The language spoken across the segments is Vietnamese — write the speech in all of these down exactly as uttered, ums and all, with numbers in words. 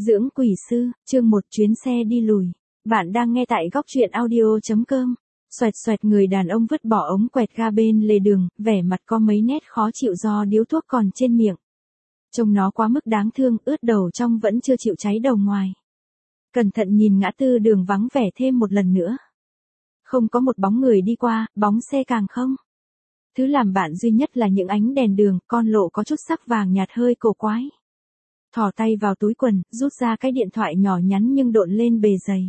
Dưỡng quỷ sư, chương một chuyến xe đi lùi. Bạn đang nghe tại góc truyện audio chấm com. Xoẹt xoẹt người đàn ông vứt bỏ ống quẹt ga bên lề đường, vẻ mặt có mấy nét khó chịu do điếu thuốc còn trên miệng. Trông nó quá mức đáng thương, ướt đầu trong vẫn chưa chịu cháy đầu ngoài. Cẩn thận nhìn ngã tư đường vắng vẻ thêm một lần nữa. Không có một bóng người đi qua, bóng xe càng không. Thứ làm bạn duy nhất là những ánh đèn đường, con lộ có chút sắc vàng nhạt hơi cổ quái. Thò tay vào túi quần, rút ra cái điện thoại nhỏ nhắn nhưng độn lên bề dày.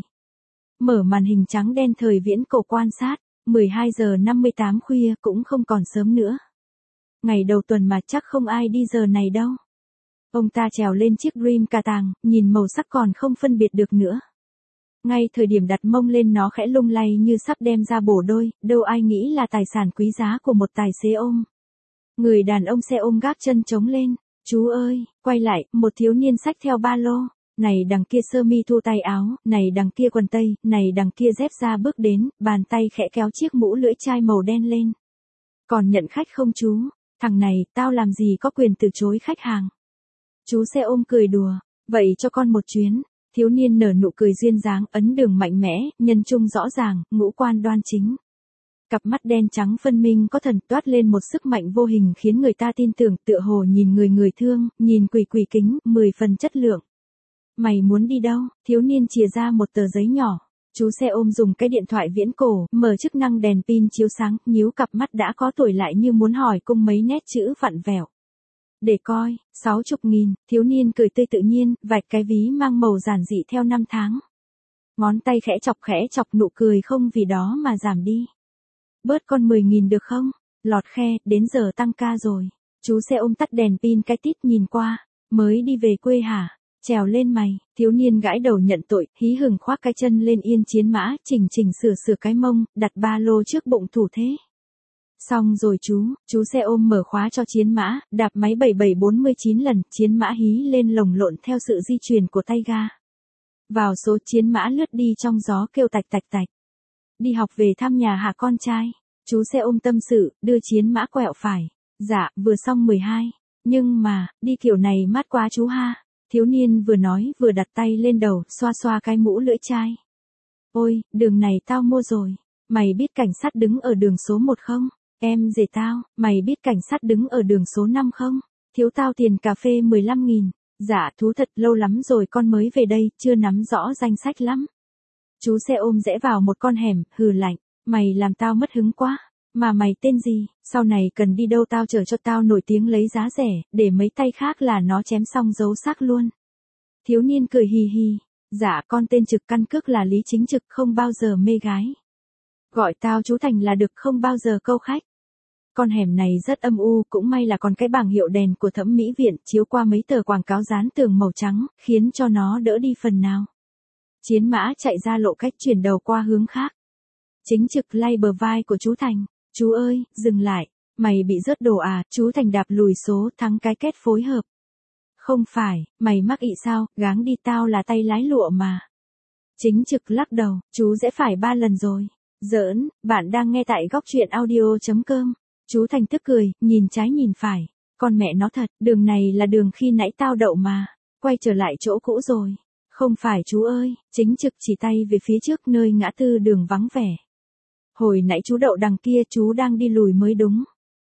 Mở màn hình trắng đen thời viễn cổ quan sát, mười hai giờ năm mươi tám khuya cũng không còn sớm nữa. Ngày đầu tuần mà chắc không ai đi giờ này đâu. Ông ta trèo lên chiếc Dream cà tàng, nhìn màu sắc còn không phân biệt được nữa. Ngay thời điểm đặt mông lên nó khẽ lung lay như sắp đem ra bổ đôi, đâu ai nghĩ là tài sản quý giá của một tài xế ôm. Người đàn ông xe ôm gác chân trống lên. Chú ơi, quay lại, một thiếu niên xách theo ba lô, này đằng kia sơ mi thu tay áo, này đằng kia quần tây, này đằng kia dép ra bước đến, bàn tay khẽ kéo chiếc mũ lưỡi chai màu đen lên. Còn nhận khách không chú? Thằng này, tao làm gì có quyền từ chối khách hàng? Chú xe ôm cười đùa, vậy cho con một chuyến. Thiếu niên nở nụ cười duyên dáng, ấn đường mạnh mẽ, nhân trung rõ ràng, ngũ quan đoan chính. Cặp mắt đen trắng phân minh có thần toát lên một sức mạnh vô hình khiến người ta tin tưởng, tựa hồ nhìn người người thương, nhìn quỷ quỷ kính, mười phần chất lượng. Mày muốn đi đâu? Thiếu niên chìa ra một tờ giấy nhỏ. Chú xe ôm dùng cái điện thoại viễn cổ, mở chức năng đèn pin chiếu sáng, nhíu cặp mắt đã có tuổi lại như muốn hỏi cung mấy nét chữ vặn vẹo. Để coi, sáu chục nghìn, thiếu niên cười tươi tự nhiên, vạch cái ví mang màu giản dị theo năm tháng. Ngón tay khẽ chọc khẽ chọc nụ cười không vì đó mà giảm đi. Bớt con mười nghìn được không? Lọt khe, đến giờ tăng ca rồi. Chú xe ôm tắt đèn pin cái tít nhìn qua. Mới đi về quê hả? Trèo lên mày. Thiếu niên gãi đầu nhận tội, hí hửng khoác cái chân lên yên chiến mã, chỉnh chỉnh sửa sửa cái mông, đặt ba lô trước bụng thủ thế. Xong rồi chú, chú xe ôm mở khóa cho chiến mã, đạp máy bảy bảy bốn mươi chín lần, chiến mã hí lên lồng lộn theo sự di chuyển của tay ga. Vào số chiến mã lướt đi trong gió kêu tạch tạch tạch. Đi học về thăm nhà hả con trai? Chú xe ôm tâm sự, đưa chiến mã quẹo phải. Dạ, vừa xong mười hai. Nhưng mà, đi kiểu này mát quá chú ha. Thiếu niên vừa nói vừa đặt tay lên đầu, xoa xoa cái mũ lưỡi chai. Ôi, đường này tao mua rồi. Mày biết cảnh sát đứng ở đường số một không? Em rể tao, mày biết cảnh sát đứng ở đường số năm không? Thiếu tao tiền cà phê mười lăm nghìn. Dạ, thú thật lâu lắm rồi con mới về đây, chưa nắm rõ danh sách lắm. Chú xe ôm rẽ vào một con hẻm, hừ lạnh, mày làm tao mất hứng quá, mà mày tên gì, sau này cần đi đâu tao chở cho tao nổi tiếng lấy giá rẻ, để mấy tay khác là nó chém xong giấu xác luôn. Thiếu niên cười hì hì, dạ con tên Trực, căn cước là Lý Chính Trực, không bao giờ mê gái. Gọi tao chú Thành là được, không bao giờ câu khách. Con hẻm này rất âm u, cũng may là còn cái bảng hiệu đèn của Thẩm mỹ viện chiếu qua mấy tờ quảng cáo dán tường màu trắng, khiến cho nó đỡ đi phần nào. Chiến mã chạy ra lộ cách chuyển đầu qua hướng khác. Chính Trực lay bờ vai của chú Thành. Chú ơi, dừng lại. Mày bị rớt đồ à? Chú Thành đạp lùi số, thắng cái kết phối hợp. Không phải, mày mắc ị sao, gắng đi, tao là tay lái lụa mà. Chính Trực lắc đầu, chú dễ phải ba lần rồi. Giỡn, bạn đang nghe tại góc truyện audio chấm com. Chú Thành tức cười, nhìn trái nhìn phải. Con mẹ nó thật, đường này là đường khi nãy tao đậu mà. Quay trở lại chỗ cũ rồi. Không phải chú ơi, Chính Trực chỉ tay về phía trước nơi ngã tư đường vắng vẻ. Hồi nãy chú đậu đằng kia, chú đang đi lùi mới đúng.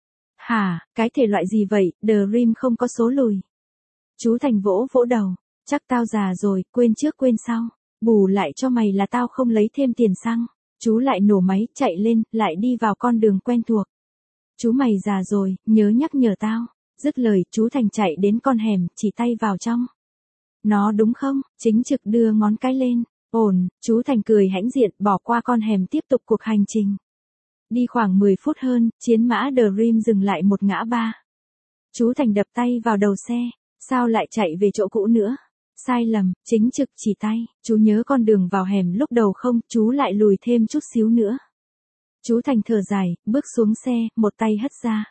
Hả, cái thể loại gì vậy, The Dream không có số lùi. Chú Thành vỗ vỗ đầu, chắc tao già rồi, quên trước quên sau. Bù lại cho mày là tao không lấy thêm tiền xăng. Chú lại nổ máy, chạy lên, lại đi vào con đường quen thuộc. Chú mày già rồi, nhớ nhắc nhở tao. Dứt lời, chú Thành chạy đến con hẻm, chỉ tay vào trong. Nó đúng không? Chính Trực đưa ngón cái lên. Ổn, chú Thành cười hãnh diện, bỏ qua con hẻm tiếp tục cuộc hành trình. Đi khoảng mười phút hơn, chiến mã The Dream dừng lại một ngã ba. Chú Thành đập tay vào đầu xe. Sao lại chạy về chỗ cũ nữa? Sai lầm, Chính Trực chỉ tay. Chú nhớ con đường vào hẻm lúc đầu không? Chú lại lùi thêm chút xíu nữa. Chú Thành thở dài, bước xuống xe, một tay hất ra.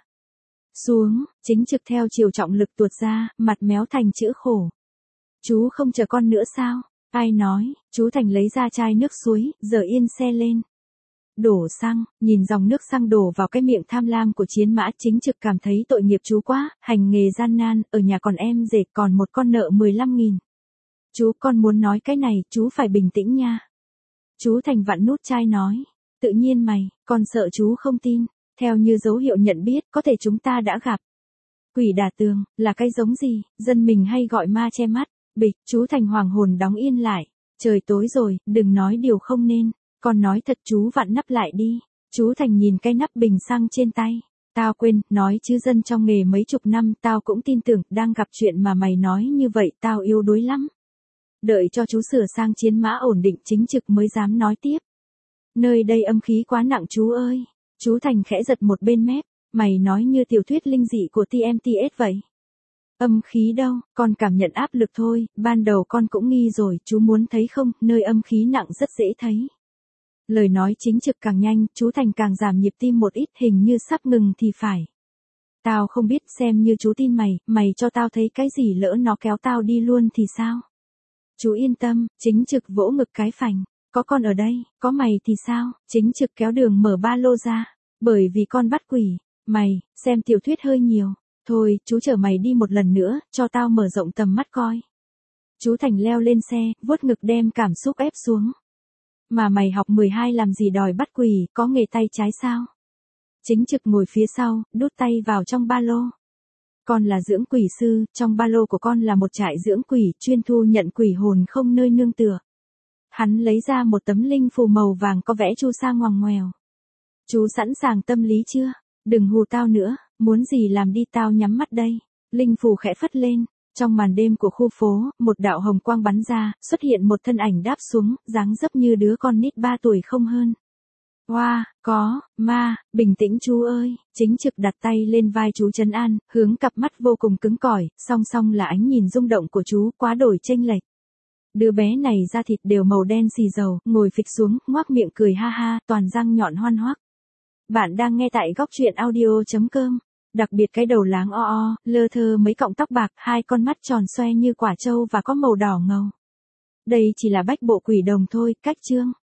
Xuống, Chính Trực theo chiều trọng lực tuột ra, mặt méo thành chữ khổ. Chú không chờ con nữa sao? Ai nói? Chú Thành lấy ra chai nước suối, giờ yên xe lên. Đổ xăng, nhìn dòng nước xăng đổ vào cái miệng tham lam của chiến mã, Chính Trực cảm thấy tội nghiệp chú quá, hành nghề gian nan, ở nhà còn em rể, còn một con nợ mười lăm nghìn. Chú con muốn nói cái này, chú phải bình tĩnh nha. Chú Thành vặn nút chai nói. Tự nhiên mày, con sợ chú không tin. Theo như dấu hiệu nhận biết, có thể chúng ta đã gặp. Quỷ đả tường, là cái giống gì, dân mình hay gọi ma che mắt. Bịch, chú Thành hoàng hồn đóng yên lại. Trời tối rồi, đừng nói điều không nên. Con nói thật chú vặn nắp lại đi. Chú Thành nhìn cái nắp bình xăng trên tay. Tao quên, nói chứ dân trong nghề mấy chục năm tao cũng tin tưởng, đang gặp chuyện mà mày nói như vậy tao yếu đuối lắm. Đợi cho chú sửa sang chiến mã ổn định chính trực mới dám nói tiếp. Nơi đây âm khí quá nặng chú ơi. Chú Thành khẽ giật một bên mép, mày nói như tiểu thuyết linh dị của tê em tê ét vậy. Âm khí đâu, con cảm nhận áp lực thôi, ban đầu con cũng nghi rồi, chú muốn thấy không, nơi âm khí nặng rất dễ thấy. Lời nói chính trực càng nhanh, chú Thành càng giảm nhịp tim một ít, hình như sắp ngừng thì phải. Tao không biết, xem như chú tin mày, mày cho tao thấy cái gì lỡ nó kéo tao đi luôn thì sao? Chú yên tâm, chính trực vỗ ngực cái phành. Có con ở đây, có mày thì sao? Chính trực kéo Đường mở ba lô ra. Bởi vì con bắt quỷ. Mày, xem tiểu thuyết hơi nhiều. Thôi, chú chở mày đi một lần nữa, cho tao mở rộng tầm mắt coi. Chú Thành leo lên xe, vuốt ngực đem cảm xúc ép xuống. Mà mày học mười hai làm gì đòi bắt quỷ, có nghề tay trái sao? Chính trực ngồi phía sau, đút tay vào trong ba lô. Con là dưỡng quỷ sư, trong ba lô của con là một trại dưỡng quỷ, chuyên thu nhận quỷ hồn không nơi nương tựa. Hắn lấy ra một tấm linh phù màu vàng có vẽ chu sa ngoằng ngoèo. Chú sẵn sàng tâm lý chưa? Đừng hù tao nữa, muốn gì làm đi, tao nhắm mắt đây. Linh phù khẽ phất lên, trong màn đêm của khu phố, một đạo hồng quang bắn ra, xuất hiện một thân ảnh đáp xuống, dáng dấp như đứa con nít ba tuổi không hơn. Wow, có, ma, bình tĩnh chú ơi, chính trực đặt tay lên vai chú trấn an, hướng cặp mắt vô cùng cứng cỏi, song song là ánh nhìn rung động của chú, quá đổi chênh lệch. Đứa bé này da thịt đều màu đen xì dầu, ngồi phịch xuống, ngoác miệng cười ha ha, toàn răng nhọn hoan hoác. Bạn đang nghe tại góc truyện audio chấm com. Đặc biệt cái đầu láng o o, lơ thơ mấy cọng tóc bạc, hai con mắt tròn xoe như quả trâu và có màu đỏ ngầu. Đây chỉ là bách bộ quỷ đồng thôi, cách chương.